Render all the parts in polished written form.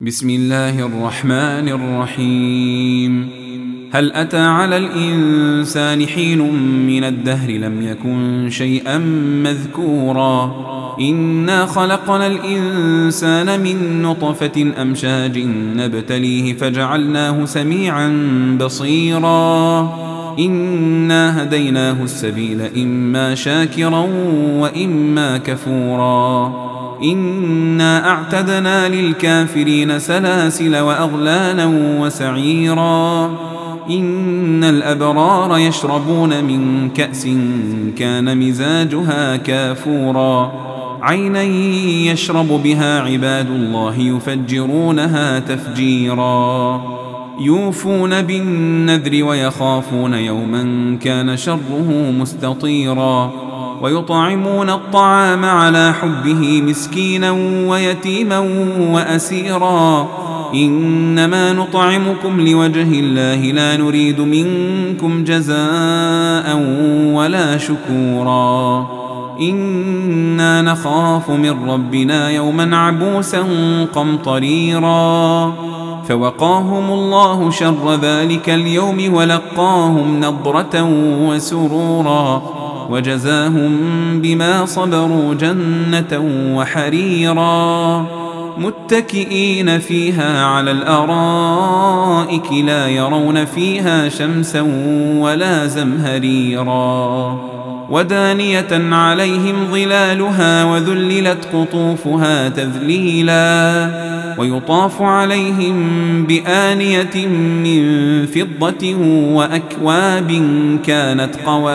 بسم الله الرحمن الرحيم. هل أتى على الإنسان حين من الدهر لم يكن شيئا مذكورا إنا خلقنا الإنسان من نطفة أمشاج نبتليه فجعلناه سميعا بصيرا إنا هديناه السبيل إما شاكرا وإما كفورا إنا أعتدنا للكافرين سلاسل وأغلالا وسعيرا إن الأبرار يشربون من كأس كان مزاجها كافورا عينا يشرب بها عباد الله يفجرونها تفجيرا يوفون بالنذر ويخافون يوما كان شره مستطيرا ويطعمون الطعام على حبه مسكينا ويتيما وأسيرا إنما نطعمكم لوجه الله لا نريد منكم جزاء ولا شكورا إنا نخاف من ربنا يوما عبوسا قمطريرا فوقاهم الله شر ذلك اليوم ولقاهم نضرة وسرورا وجزاهم بما صبروا جنة وحريرا متكئين فيها على الأرائك لا يرون فيها شمسا ولا زمهريرا ودانية عليهم ظلالها وذللت قطوفها تذليلا ويطاف عليهم بآنية من فضة وأكواب كانت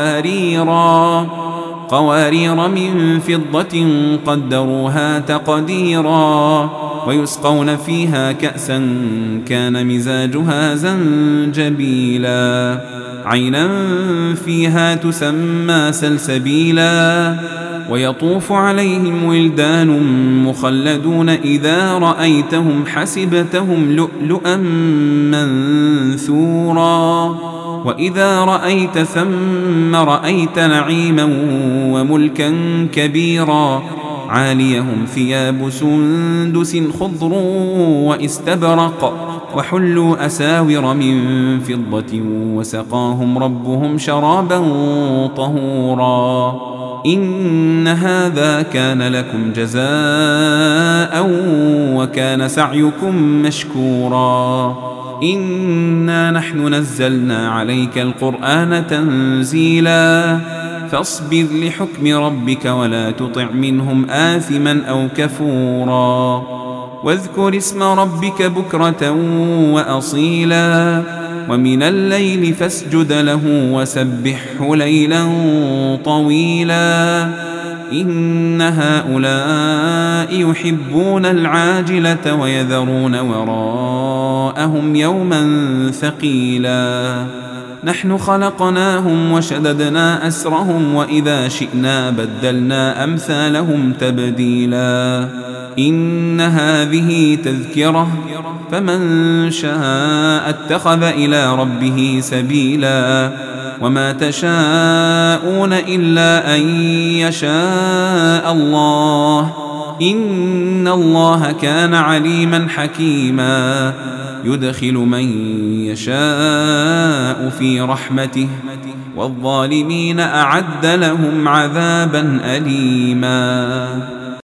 قوارير من فضة قدروها تقديرا ويسقون فيها كأسا كان مزاجها زنجبيلا عينا فيها تسمى سلسبيلا ويطوف عليهم ولدان مخلدون إذا رأيتهم حسبتهم لؤلؤا منثورا وإذا رأيت ثم رأيت نعيما وملكا كبيرا عاليهم ثياب سندس خضر واستبرق وحلوا أساور من فضة وسقاهم ربهم شرابا طهورا إن هذا كان لكم جزاء وكان سعيكم مشكورا إنا نحن نزلنا عليك القرآن تنزيلا فاصبر لحكم ربك ولا تطع منهم آثما أو كفورا واذكر اسم ربك بكرة وأصيلا ومن الليل فاسجد له وسبحه ليلا طويلا إن هؤلاء يحبون العاجلة ويذرون وراءهم يوما ثقيلا نحن خلقناهم وشددنا أسرهم وإذا شئنا بدلنا أمثالهم تبديلا إن هذه تذكرة فمن شاء اتخذ إلى ربه سبيلا وما تشاءون إلا أن يشاء الله إن الله كان عليما حكيما يدخل من يشاء في رحمته والظالمين أعد لهم عذابا أليما.